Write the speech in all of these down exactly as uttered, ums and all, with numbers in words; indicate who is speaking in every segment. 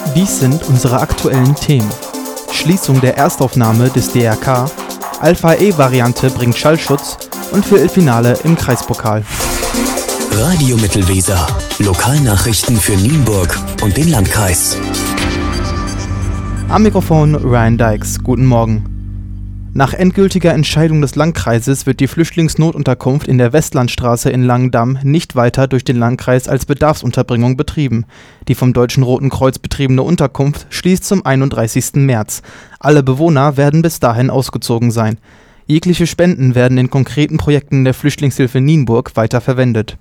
Speaker 1: Dies sind unsere aktuellen Themen. Schließung der Erstaufnahme des D R K, Alpha-E-Variante bringt Schallschutz und Viertelfinale im Kreispokal.
Speaker 2: Radio Mittelweser. Lokalnachrichten für Nienburg und den Landkreis.
Speaker 1: Am Mikrofon Ryan Dykes. Guten Morgen. Nach endgültiger Entscheidung des Landkreises wird die Flüchtlingsnotunterkunft in der Westlandstraße in Langendamm nicht weiter durch den Landkreis als Bedarfsunterbringung betrieben. Die vom Deutschen Roten Kreuz betriebene Unterkunft schließt zum einunddreißigsten März. Alle Bewohner werden bis dahin ausgezogen sein. Jegliche Spenden werden in konkreten Projekten der Flüchtlingshilfe Nienburg weiterverwendet.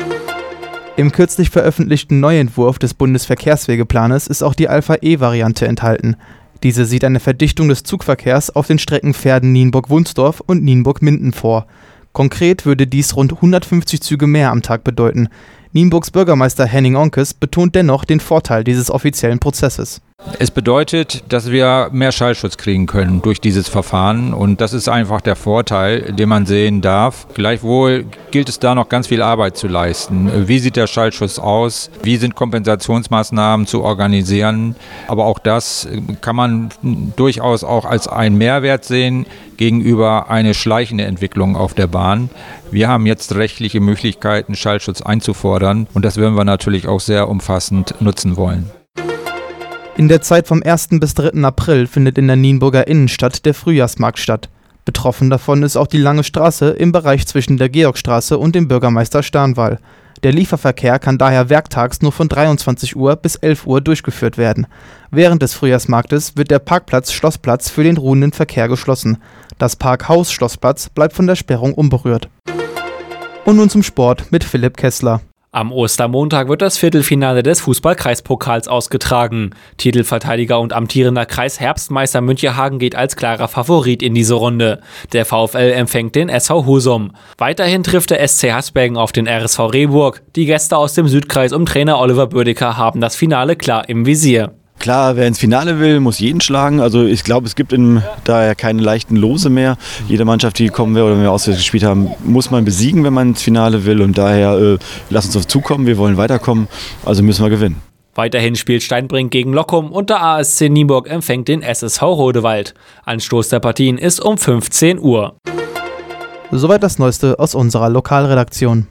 Speaker 1: Im kürzlich veröffentlichten Neuentwurf des Bundesverkehrswegeplanes ist auch die Alpha-E-Variante enthalten. Diese sieht eine Verdichtung des Zugverkehrs auf den Streckenpferden Nienburg-Wunsdorf und Nienburg-Minden vor. Konkret würde dies rund hundertfünfzig Züge mehr am Tag bedeuten. Nienburgs Bürgermeister Henning Onkes betont dennoch den Vorteil dieses offiziellen Prozesses.
Speaker 3: Es bedeutet, dass wir mehr Schallschutz kriegen können durch dieses Verfahren und das ist einfach der Vorteil, den man sehen darf. Gleichwohl gilt es da noch ganz viel Arbeit zu leisten. Wie sieht der Schallschutz aus? Wie sind Kompensationsmaßnahmen zu organisieren? Aber auch das kann man durchaus auch als einen Mehrwert sehen gegenüber einer schleichenden Entwicklung auf der Bahn. Wir haben jetzt rechtliche Möglichkeiten, Schallschutz einzufordern und das werden wir natürlich auch sehr umfassend nutzen wollen.
Speaker 1: In der Zeit vom ersten bis dritten April findet in der Nienburger Innenstadt der Frühjahrsmarkt statt. Betroffen davon ist auch die Lange Straße im Bereich zwischen der Georgstraße und dem Bürgermeister Sternwall. Der Lieferverkehr kann daher werktags nur von dreiundzwanzig Uhr bis elf Uhr durchgeführt werden. Während des Frühjahrsmarktes wird der Parkplatz Schlossplatz für den ruhenden Verkehr geschlossen. Das Parkhaus Schlossplatz bleibt von der Sperrung unberührt. Und nun zum Sport mit Philipp Kessler.
Speaker 4: Am Ostermontag wird das Viertelfinale des Fußball-Kreispokals ausgetragen. Titelverteidiger und amtierender Kreisherbstmeister Münchehagen geht als klarer Favorit in diese Runde. Der VfL empfängt den S V Husum. Weiterhin trifft der S C Hasbergen auf den R S V Rehburg. Die Gäste aus dem Südkreis um Trainer Oliver Bödecker haben das Finale klar im Visier.
Speaker 5: Klar, wer ins Finale will, muss jeden schlagen. Also ich glaube, es gibt in, daher keine leichten Lose mehr. Jede Mannschaft, die kommen will oder wenn wir auswärts gespielt haben, muss man besiegen, wenn man ins Finale will. Und daher äh, lass uns auf zukommen, wir wollen weiterkommen, also müssen wir gewinnen.
Speaker 4: Weiterhin spielt Steinbrink gegen Lockum und der A S C Nienburg empfängt den S S V Rodewald. Anstoß der Partien ist um fünfzehn Uhr.
Speaker 1: Soweit das Neueste aus unserer Lokalredaktion.